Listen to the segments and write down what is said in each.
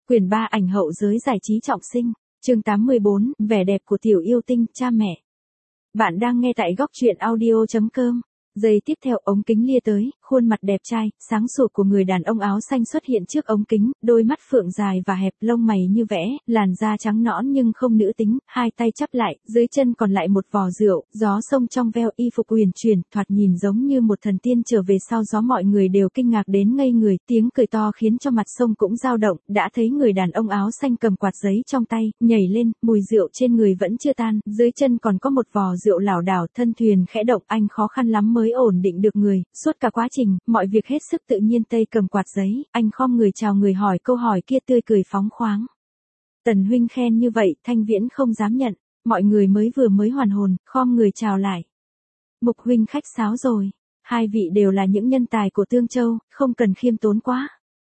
Quyển 3 ảnh hậu giới giải trí trọng sinh, chương 84, vẻ đẹp của tiểu yêu tinh, cha mẹ. Bạn đang nghe tại góc truyện audio.com. Giây tiếp theo ống kính lia tới, khuôn mặt đẹp trai, sáng sủa của người đàn ông áo xanh xuất hiện trước ống kính, đôi mắt phượng dài và hẹp, lông mày như vẽ, làn da trắng nõn nhưng không nữ tính, hai tay chắp lại, dưới chân còn lại một vò rượu, gió sông trong veo, y phục uyển chuyển, thoạt nhìn giống như một thần tiên trở về sau gió. Mọi người đều kinh ngạc đến ngây người, tiếng cười to khiến cho mặt sông cũng dao động, đã thấy người đàn ông áo xanh cầm quạt giấy trong tay, nhảy lên, mùi rượu trên người vẫn chưa tan, dưới chân còn có một vò rượu lảo đảo, thân thuyền khẽ động, anh khó khăn lắm mới ổn định được người, suốt cả quá trình, mọi việc hết sức tự nhiên. Tay cầm quạt giấy, anh khom người chào người, hỏi câu hỏi kia tươi cười phóng khoáng. Tần huynh khen như vậy, Thanh Viễn không dám nhận, mọi người mới hoàn hồn, khom người chào lại. Mục huynh khách sáo rồi, hai vị đều là những nhân tài của Tương Châu, không cần khiêm tốn quá.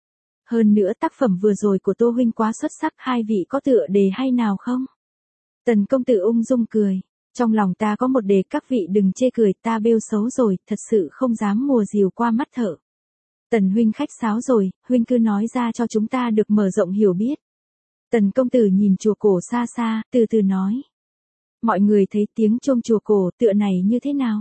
Hơn nữa tác phẩm vừa rồi của Tô huynh quá xuất sắc, hai vị có tựa đề hay nào không? Tần công tử ung dung cười. Trong lòng ta có một đề, các vị đừng chê cười, ta bêu xấu rồi, thật sự không dám mùa rìu qua mắt thợ. Tần huynh khách sáo rồi, huynh cứ nói ra cho chúng ta được mở rộng hiểu biết. Tần công tử nhìn chùa cổ xa xa, từ từ nói. Mọi người thấy tiếng chuông chùa cổ tựa này như thế nào?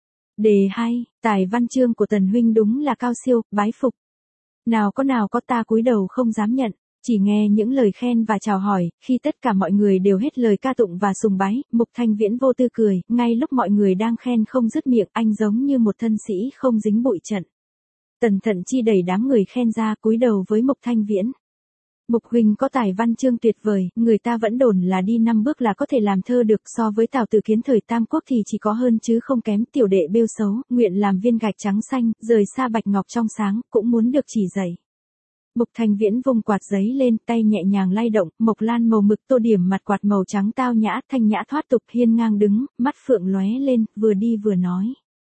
Đề hay, tài văn chương của Tần huynh đúng là cao siêu, bái phục. Nào có ta cúi đầu không dám nhận. Chỉ nghe những lời khen và chào hỏi, khi tất cả mọi người đều hết lời ca tụng và sùng bái, Mục Thanh Viễn vô tư cười, ngay lúc mọi người đang khen không dứt miệng, anh giống như một thân sĩ không dính bụi trận. Tần Thận Chi đẩy đám người khen ra, cúi đầu với Mục Thanh Viễn. Mục huynh có tài văn chương tuyệt vời, người ta vẫn đồn là đi 5 bước là có thể làm thơ được, so với Tào Tử Kiến thời Tam Quốc thì chỉ có hơn chứ không kém. Tiểu đệ bêu xấu, nguyện làm viên gạch trắng xanh, rời xa bạch ngọc trong sáng, cũng muốn được chỉ dạy. Mục Thanh Viễn vung quạt giấy lên, tay nhẹ nhàng lay động, mộc lan màu mực tô điểm mặt quạt màu trắng tao nhã, thanh nhã thoát tục, hiên ngang đứng, mắt phượng lóe lên, vừa đi vừa nói.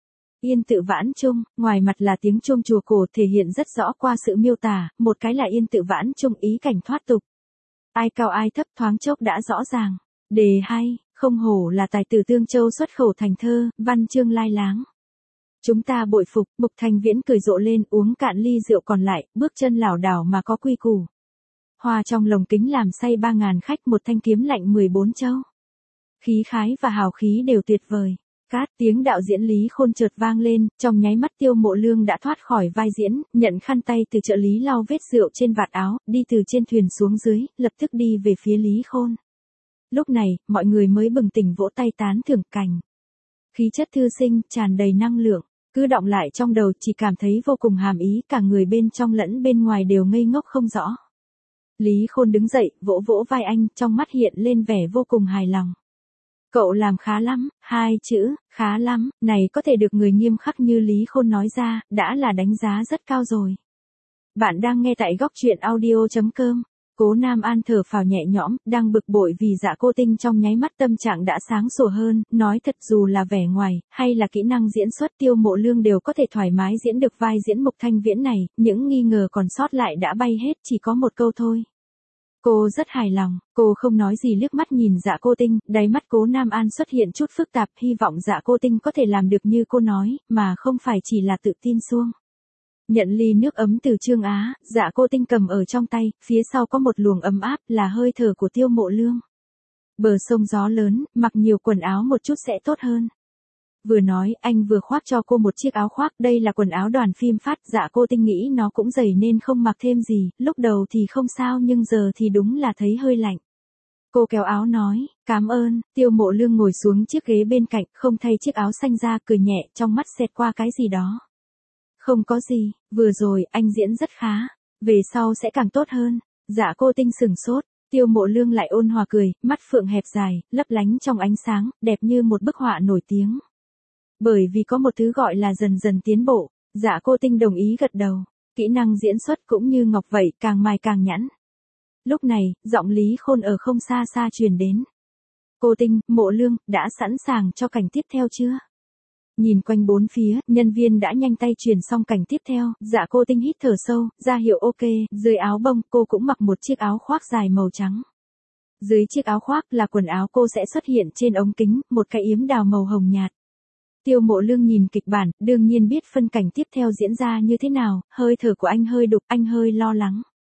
Yên tự vãn chung, ngoài mặt là tiếng chuông chùa cổ thể hiện rất rõ qua sự miêu tả, một cái là yên tự vãn chung, ý cảnh thoát tục. Ai cao ai thấp thoáng chốc đã rõ ràng. Đề hay, không hổ là tài tử Tương Châu xuất khẩu thành thơ, văn chương lai láng. Chúng ta bội phục. Mục Thanh Viễn cười rộ lên, uống cạn ly rượu còn lại, bước chân lảo đảo mà có quy củ. Hoa trong lồng kính làm say 3.000 khách, một thanh kiếm lạnh 14 châu. Khí khái và hào khí đều tuyệt vời. Cát, tiếng đạo diễn Lý Khôn chợt vang lên, trong nháy mắt Tiêu Mộ Lương đã thoát khỏi vai diễn, nhận khăn tay từ trợ lý lau vết rượu trên vạt áo, đi từ trên thuyền xuống dưới, lập tức đi về phía Lý Khôn. Lúc này, mọi người mới bừng tỉnh vỗ tay tán thưởng cảnh. Khí chất thư sinh, tràn đầy năng lượng, cứ đọng lại trong đầu, chỉ cảm thấy vô cùng hàm ý, cả người bên trong lẫn bên ngoài đều ngây ngốc không rõ. Lý Khôn đứng dậy, vỗ vỗ vai anh, trong mắt hiện lên vẻ vô cùng hài lòng. Cậu làm khá lắm, hai chữ, khá lắm, này có thể được người nghiêm khắc như Lý Khôn nói ra, đã là đánh giá rất cao rồi. Bạn đang nghe tại góc truyện audio.com. Cố Nam An thở phào nhẹ nhõm, đang bực bội vì Dạ Cô Tinh, trong nháy mắt tâm trạng đã sáng sủa hơn, nói thật, dù là vẻ ngoài, hay là kỹ năng diễn xuất, Tiêu Mộ Lương đều có thể thoải mái diễn được vai diễn Mục Thanh Viễn này, những nghi ngờ còn sót lại đã bay hết, chỉ có một câu thôi. Cô rất hài lòng, cô không nói gì, liếc mắt nhìn Dạ Cô Tinh, đáy mắt Cố Nam An xuất hiện chút phức tạp, hy vọng Dạ Cô Tinh có thể làm được như cô nói, mà không phải chỉ là tự tin suông. Nhận ly nước ấm từ Trương Á, Dạ Cô Tinh cầm ở trong tay, phía sau có một luồng ấm áp, là hơi thở của Tiêu Mộ Lương. Bờ sông gió lớn, mặc nhiều quần áo một chút sẽ tốt hơn. Vừa nói, anh vừa khoác cho cô một chiếc áo khoác, đây là quần áo đoàn phim phát. Dạ Cô Tinh nghĩ nó cũng dày nên không mặc thêm gì, lúc đầu thì không sao nhưng giờ thì đúng là thấy hơi lạnh. Cô kéo áo nói, cảm ơn. Tiêu Mộ Lương ngồi xuống chiếc ghế bên cạnh, không thay chiếc áo xanh ra, cười nhẹ, trong mắt xẹt qua cái gì đó. Không có gì, vừa rồi anh diễn rất khá, về sau sẽ càng tốt hơn. Dạ Cô Tinh sừng sốt, Tiêu Mộ Lương lại ôn hòa cười, mắt phượng hẹp dài, lấp lánh trong ánh sáng, đẹp như một bức họa nổi tiếng. Bởi vì có một thứ gọi là dần dần tiến bộ, Dạ Cô Tinh đồng ý gật đầu, kỹ năng diễn xuất cũng như ngọc vậy, càng mài càng nhẵn. Lúc này, giọng Lý Khôn ở không xa xa truyền đến. Cô Tinh, Mộ Lương, đã sẵn sàng cho cảnh tiếp theo chưa? Nhìn quanh bốn phía, nhân viên đã nhanh tay truyền xong cảnh tiếp theo, Dạ Cô Tinh hít thở sâu, ra hiệu ok, dưới áo bông, cô cũng mặc một chiếc áo khoác dài màu trắng. Dưới chiếc áo khoác là quần áo cô sẽ xuất hiện trên ống kính, một cái yếm đào màu hồng nhạt. Tiêu Mộ Lương nhìn kịch bản, đương nhiên biết phân cảnh tiếp theo diễn ra như thế nào, hơi thở của anh hơi đục, anh hơi lo lắng.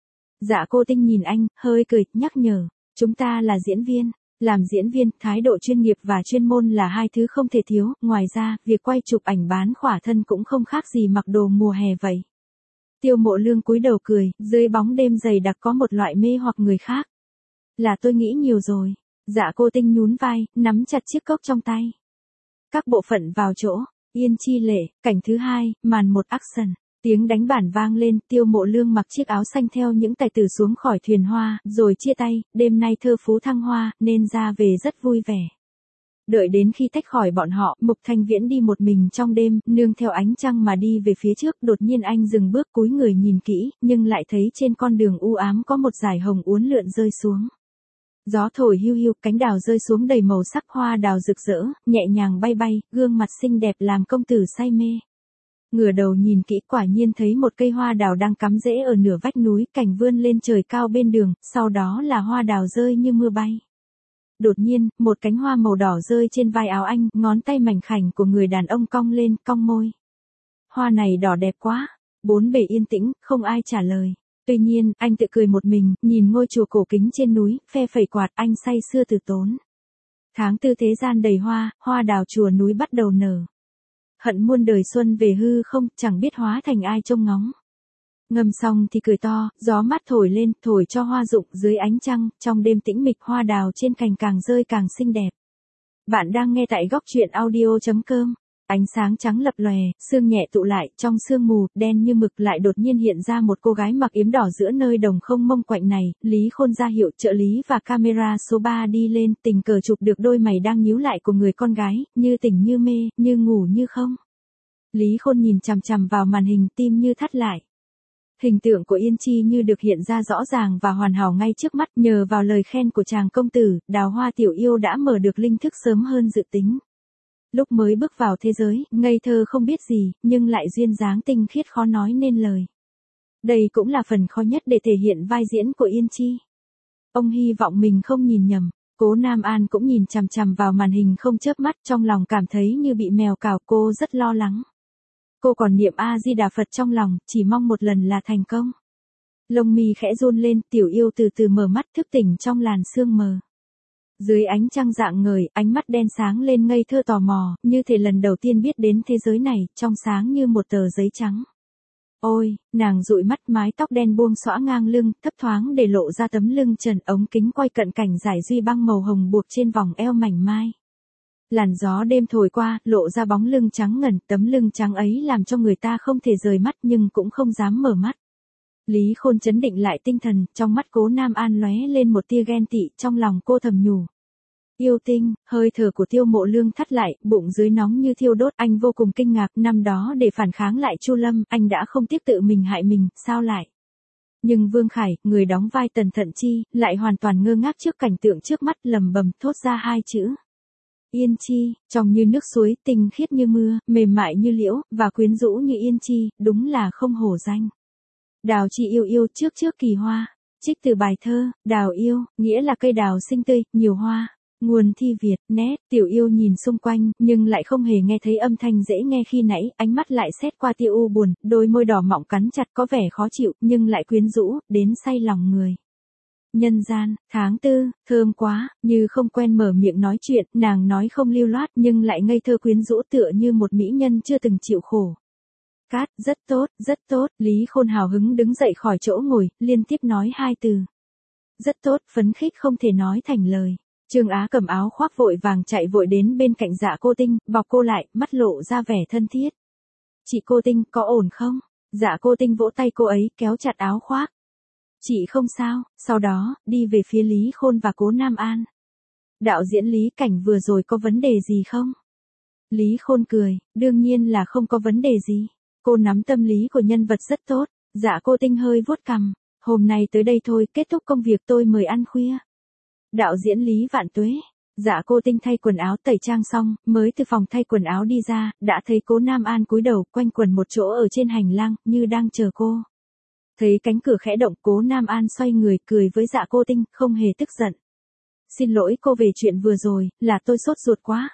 Dạ cô Tinh nhìn anh, hơi cười, nhắc nhở. Chúng ta là diễn viên. Làm diễn viên, thái độ chuyên nghiệp và chuyên môn là hai thứ không thể thiếu. Ngoài ra, việc quay chụp ảnh bán khỏa thân cũng không khác gì mặc đồ mùa hè vậy. Tiêu Mộ Lương cúi đầu cười, dưới bóng đêm dày đặc có một loại mê hoặc người khác. Là tôi nghĩ nhiều rồi. Dạ cô Tinh nhún vai, nắm chặt chiếc cốc trong tay. Các bộ phận vào chỗ. Yên Chi Lệ, cảnh thứ 2, màn 1 action. Tiếng đánh bản vang lên, Tiêu Mộ Lương mặc chiếc áo xanh theo những tài tử xuống khỏi thuyền hoa, rồi chia tay, đêm nay thơ phú thăng hoa, nên ra về rất vui vẻ. Đợi đến khi tách khỏi bọn họ, Mục Thanh Viễn đi một mình trong đêm, nương theo ánh trăng mà đi về phía trước, đột nhiên anh dừng bước cúi người nhìn kỹ, nhưng lại thấy trên con đường u ám có một dải hồng uốn lượn rơi xuống. Gió thổi hiu hiu, cánh đào rơi xuống đầy màu sắc hoa đào rực rỡ, nhẹ nhàng bay bay, gương mặt xinh đẹp làm công tử say mê. Ngửa đầu nhìn kỹ quả nhiên thấy một cây hoa đào đang cắm rễ ở nửa vách núi, cành vươn lên trời cao bên đường, sau đó là hoa đào rơi như mưa bay. Đột nhiên, một cánh hoa màu đỏ rơi trên vai áo anh, ngón tay mảnh khảnh của người đàn ông cong lên, cong môi. Hoa này đỏ đẹp quá. Bốn bề yên tĩnh, không ai trả lời. Tuy nhiên, anh tự cười một mình, nhìn ngôi chùa cổ kính trên núi, phe phẩy quạt, anh say sưa từ tốn. Tháng tư thế gian đầy hoa, hoa đào chùa núi bắt đầu nở. Hận muôn đời xuân về hư không, chẳng biết hóa thành ai trông ngóng. Ngâm xong thì cười to, gió mát thổi lên, thổi cho hoa rụng dưới ánh trăng, trong đêm tĩnh mịch hoa đào trên cành càng rơi càng xinh đẹp. Bạn đang nghe tại góc truyện audio.com. Ánh sáng trắng lập lòe, sương nhẹ tụ lại, trong sương mù, đen như mực lại đột nhiên hiện ra một cô gái mặc yếm đỏ giữa nơi đồng không mông quạnh này, Lý Khôn ra hiệu trợ lý và camera số 3 đi lên, tình cờ chụp được đôi mày đang nhíu lại của người con gái, như tỉnh như mê, như ngủ như không. Lý Khôn nhìn chằm chằm vào màn hình, tim như thắt lại. Hình tượng của Yên Chi như được hiện ra rõ ràng và hoàn hảo ngay trước mắt, nhờ vào lời khen của chàng công tử, Đào Hoa tiểu yêu đã mở được linh thức sớm hơn dự tính. Lúc mới bước vào thế giới, ngây thơ không biết gì, nhưng lại duyên dáng tinh khiết khó nói nên lời. Đây cũng là phần khó nhất để thể hiện vai diễn của Yên Chi. Ông hy vọng mình không nhìn nhầm. Cố Nam An cũng nhìn chằm chằm vào màn hình không chớp mắt, trong lòng cảm thấy như bị mèo cào, cô rất lo lắng. Cô còn niệm A-di-đà Phật trong lòng, chỉ mong một lần là thành công. Lông mi khẽ run lên, tiểu yêu từ từ mở mắt thức tỉnh trong làn sương mờ. Dưới ánh trăng rạng ngời, ánh mắt đen sáng lên ngây thơ tò mò, như thể lần đầu tiên biết đến thế giới này, trong sáng như một tờ giấy trắng. Ôi, nàng dụi mắt, mái tóc đen buông xõa ngang lưng, thấp thoáng để lộ ra tấm lưng trần, ống kính quay cận cảnh giải duy băng màu hồng buộc trên vòng eo mảnh mai. Làn gió đêm thổi qua, lộ ra bóng lưng trắng ngần, tấm lưng trắng ấy làm cho người ta không thể rời mắt nhưng cũng không dám mở mắt. Lý Khôn chấn định lại tinh thần, trong mắt Cố Nam An lóe lên một tia ghen tị, trong lòng cô thầm nhủ. Yêu tinh, hơi thở của Tiêu Mộ Lương thắt lại, bụng dưới nóng như thiêu đốt, anh vô cùng kinh ngạc, năm đó để phản kháng lại Chu Lâm, anh đã không tiếc tự mình hại mình, sao lại? Nhưng Vương Khải, người đóng vai Tần Thận Chi, lại hoàn toàn ngơ ngác trước cảnh tượng trước mắt, lẩm bẩm thốt ra hai chữ. Yên Chi, trong như nước suối, tinh khiết như mưa, mềm mại như liễu, và quyến rũ như Yên Chi, đúng là không hổ danh. Đào chi yêu yêu trước trước kỳ hoa. Trích từ bài thơ, đào yêu, nghĩa là cây đào xinh tươi, nhiều hoa. Nguồn thi Việt, nét, tiểu yêu nhìn xung quanh, nhưng lại không hề nghe thấy âm thanh dễ nghe khi nãy, ánh mắt lại xét qua tia u buồn, đôi môi đỏ mọng cắn chặt có vẻ khó chịu, nhưng lại quyến rũ, đến say lòng người. Nhân gian, tháng tư, thơm quá, như không quen mở miệng nói chuyện, nàng nói không lưu loát nhưng lại ngây thơ quyến rũ tựa như một mỹ nhân chưa từng chịu khổ. Cát, rất tốt, Lý Khôn hào hứng đứng dậy khỏi chỗ ngồi, liên tiếp nói hai từ. Rất tốt, phấn khích không thể nói thành lời. Trương Á cầm áo khoác vội vàng chạy vội đến bên cạnh Dạ Cô Tinh, bọc cô lại, mắt lộ ra vẻ thân thiết. Chị Cô Tinh, có ổn không? Dạ Cô Tinh vỗ tay cô ấy, kéo chặt áo khoác. Chị không sao, sau đó, đi về phía Lý Khôn và Cố Nam An. Đạo diễn Lý Cảnh vừa rồi có vấn đề gì không? Lý Khôn cười, đương nhiên là không có vấn đề gì. Cô nắm tâm lý của nhân vật rất tốt. Dạ Cô Tinh hơi vuốt cằm. Hôm nay tới đây thôi, kết thúc công việc tôi mời ăn khuya. Đạo diễn Lý Vạn Tuế. Dạ Cô Tinh thay quần áo tẩy trang xong, mới từ phòng thay quần áo đi ra, đã thấy Cố Nam An cúi đầu quanh quần một chỗ ở trên hành lang, như đang chờ cô. Thấy cánh cửa khẽ động, Cố Nam An xoay người, cười với Dạ Cô Tinh, không hề tức giận. Xin lỗi cô về chuyện vừa rồi, là tôi sốt ruột quá.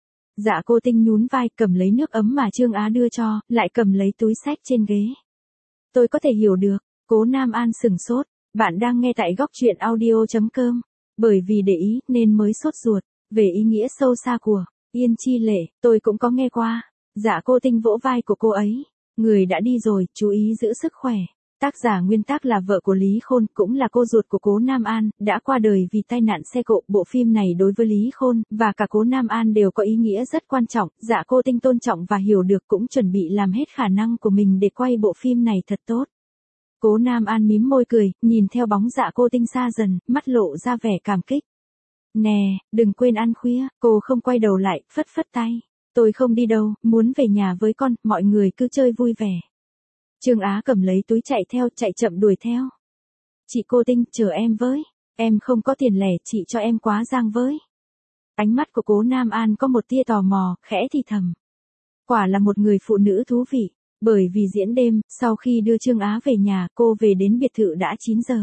Dạ Cô Tinh nhún vai, cầm lấy nước ấm mà Trương Á đưa cho, lại cầm lấy túi xách trên ghế. Tôi có thể hiểu được. Cố Nam An sửng sốt. Bạn đang nghe tại góc truyện audio.com. Bởi vì để ý nên mới sốt ruột. Về ý nghĩa sâu xa của Yên Chi Lệ, tôi cũng có nghe qua. Dạ Cô Tinh vỗ vai của cô ấy. Người đã đi rồi, chú ý giữ sức khỏe. Tác giả nguyên tác là vợ của Lý Khôn, cũng là cô ruột của Cố Nam An, đã qua đời vì tai nạn xe cộ. Bộ phim này đối với Lý Khôn và cả Cố Nam An đều có ý nghĩa rất quan trọng. Dạ Cô Tinh tôn trọng và hiểu được, cũng chuẩn bị làm hết khả năng của mình để quay bộ phim này thật tốt. Cố Nam An mím môi cười, nhìn theo bóng Dạ Cô Tinh xa dần, mắt lộ ra vẻ cảm kích. Nè, đừng quên ăn khuya. Cô không quay đầu lại, phất phất tay. Tôi không đi đâu, muốn về nhà với con, mọi người cứ chơi vui vẻ. Trương Á cầm lấy túi chạy theo, chạy chậm đuổi theo. Chị Cô Tinh, chờ em với. Em không có tiền lẻ, chị cho em quá giang với. Ánh mắt của Cố Nam An có một tia tò mò, khẽ thì thầm. Quả là một người phụ nữ thú vị. Bởi vì diễn đêm, sau khi đưa Trương Á về nhà, cô về đến biệt thự đã 9 giờ.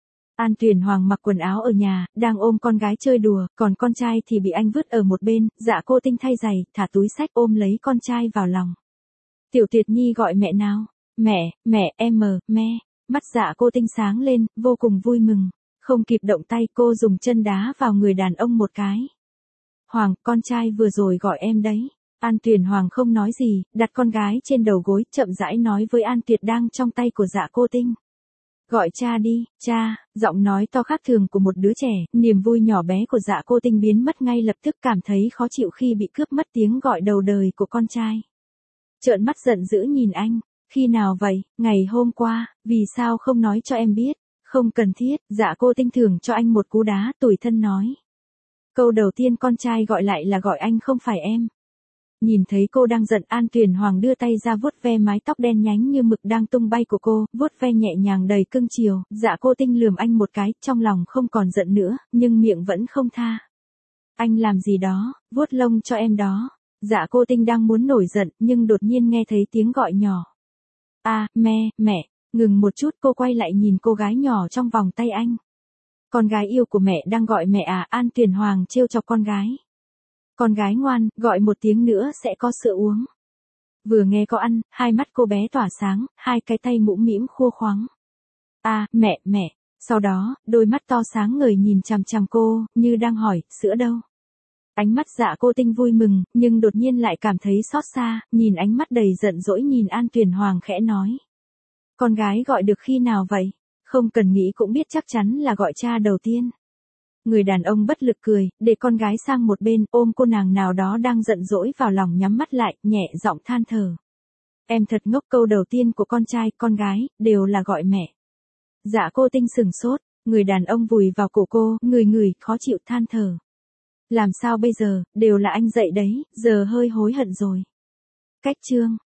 An Tuyền Hoàng mặc quần áo ở nhà, đang ôm con gái chơi đùa, còn con trai thì bị anh vứt ở một bên. Dạ Cô Tinh thay giày, thả túi xách ôm lấy con trai vào lòng. Tiểu Tuyệt Nhi gọi mẹ nào. Mẹ, mẹ. Mắt Dạ Cô Tinh sáng lên, vô cùng vui mừng. Không kịp động tay, cô dùng chân đá vào người đàn ông một cái. Hoàng, con trai vừa rồi gọi em đấy. An Tuyền Hoàng không nói gì, đặt con gái trên đầu gối, chậm rãi nói với An Tuyệt đang trong tay của Dạ Cô Tinh. Gọi cha đi, cha. Giọng nói to khác thường của một đứa trẻ, niềm vui nhỏ bé của Dạ Cô Tinh biến mất ngay lập tức, cảm thấy khó chịu khi bị cướp mất tiếng gọi đầu đời của con trai. Trợn mắt giận dữ nhìn anh. Khi nào vậy? Ngày hôm qua. Vì sao không nói cho em biết? Không cần thiết. Dạ Cô Tinh thưởng cho anh một cú đá, tủi thân nói. Câu đầu tiên con trai gọi lại là gọi anh, không phải em. Nhìn thấy cô đang giận, An Tuyền Hoàng đưa tay ra vuốt ve mái tóc đen nhánh như mực đang tung bay của cô, vuốt ve nhẹ nhàng đầy cưng chiều. Dạ Cô Tinh lườm anh một cái, trong lòng không còn giận nữa, nhưng miệng vẫn không tha. Anh làm gì đó, vuốt lông cho em đó. Dạ Cô Tinh đang muốn nổi giận, nhưng đột nhiên nghe thấy tiếng gọi nhỏ. Mẹ. Ngừng một chút, cô quay lại nhìn cô gái nhỏ trong vòng tay anh. Con gái yêu của mẹ đang gọi mẹ à? An Tuyền Hoàng trêu chọc con gái. Con gái ngoan, gọi một tiếng nữa sẽ có sữa uống. Vừa nghe có ăn, hai mắt cô bé tỏa sáng, hai cái tay mũm mĩm khua khoắng. Mẹ. Sau đó, đôi mắt to sáng ngời nhìn chằm chằm cô, như đang hỏi, sữa đâu? Ánh mắt Dạ Cô Tinh vui mừng, nhưng đột nhiên lại cảm thấy xót xa, nhìn ánh mắt đầy giận dỗi nhìn An Tuyền Hoàng khẽ nói. Con gái gọi được khi nào vậy? Không cần nghĩ cũng biết chắc chắn là gọi cha đầu tiên. Người đàn ông bất lực cười, để con gái sang một bên, ôm cô nàng nào đó đang giận dỗi vào lòng, nhắm mắt lại, nhẹ giọng than thở. Em thật ngốc, câu đầu tiên của con trai, con gái, đều là gọi mẹ. Dạ Cô Tinh sừng sốt, người đàn ông vùi vào cổ cô, người, khó chịu than thở. Làm sao bây giờ, đều là anh dạy đấy, giờ hơi hối hận rồi. Cách chương.